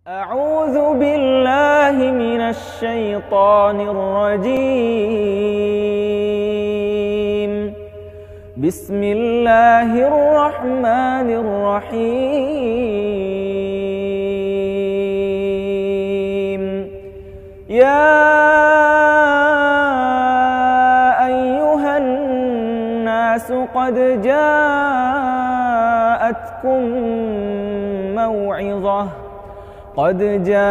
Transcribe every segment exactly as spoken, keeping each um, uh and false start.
أعوذ بالله من الشيطان الرجيم. بسم الله الرحمن الرحيم. يا أيها الناس قد جاءتكم موعظة قد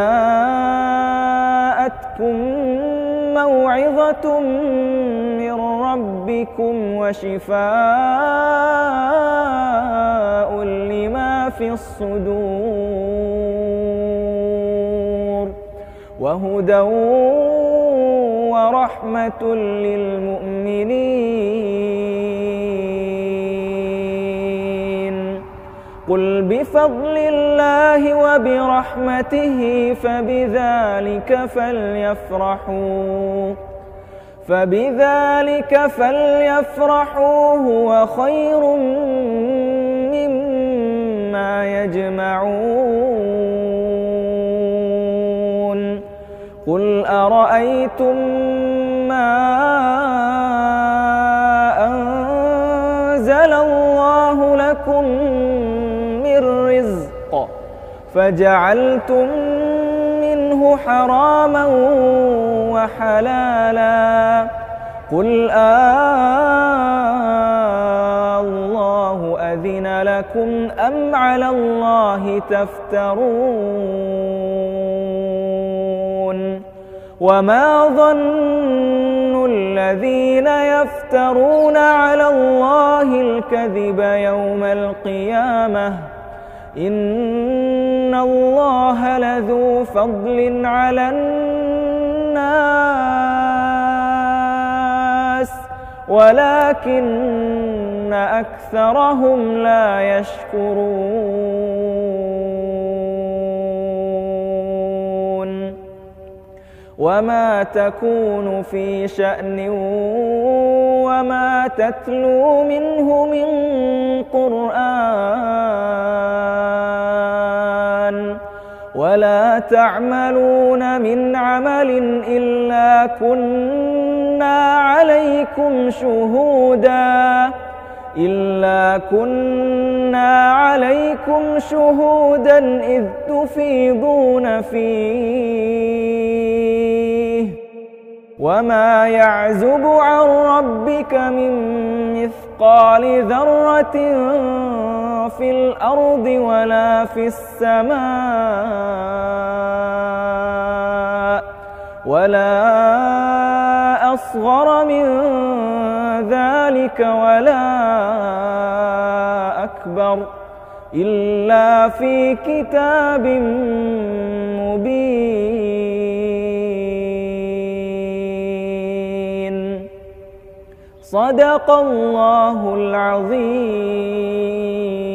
جاءتكم موعظة من ربكم وشفاء لما في الصدور وهدى ورحمة للمؤمنين. قل بفضل الله وبرحمته فبذلك فليفرحوا فبذلك فليفرحوا هو خير مما يجمعون. قل أرأيتم ما أنزل الله لكم فجعلتم منه حراما وحلالا قل آلله أذن لكم أم على الله تفترون. وما ظن الذين يفترون على الله الكذب يوم القيامة إن الله لذو فضل على الناس ولكن أكثرهم لا يشكرون. وما تكون في شأن وما تتلو منه من قرآن ولا تعملون من عمل إلا كنا عليكم شهودا إلا كنا عليكم شهودا إذ تفيضون فيه وما يعزب عن ربك من مثقال ذرة في الأرض ولا في السماء ولا أصغر من ذلك ولا أكبر إلا في كتاب مبين. صدق الله العظيم.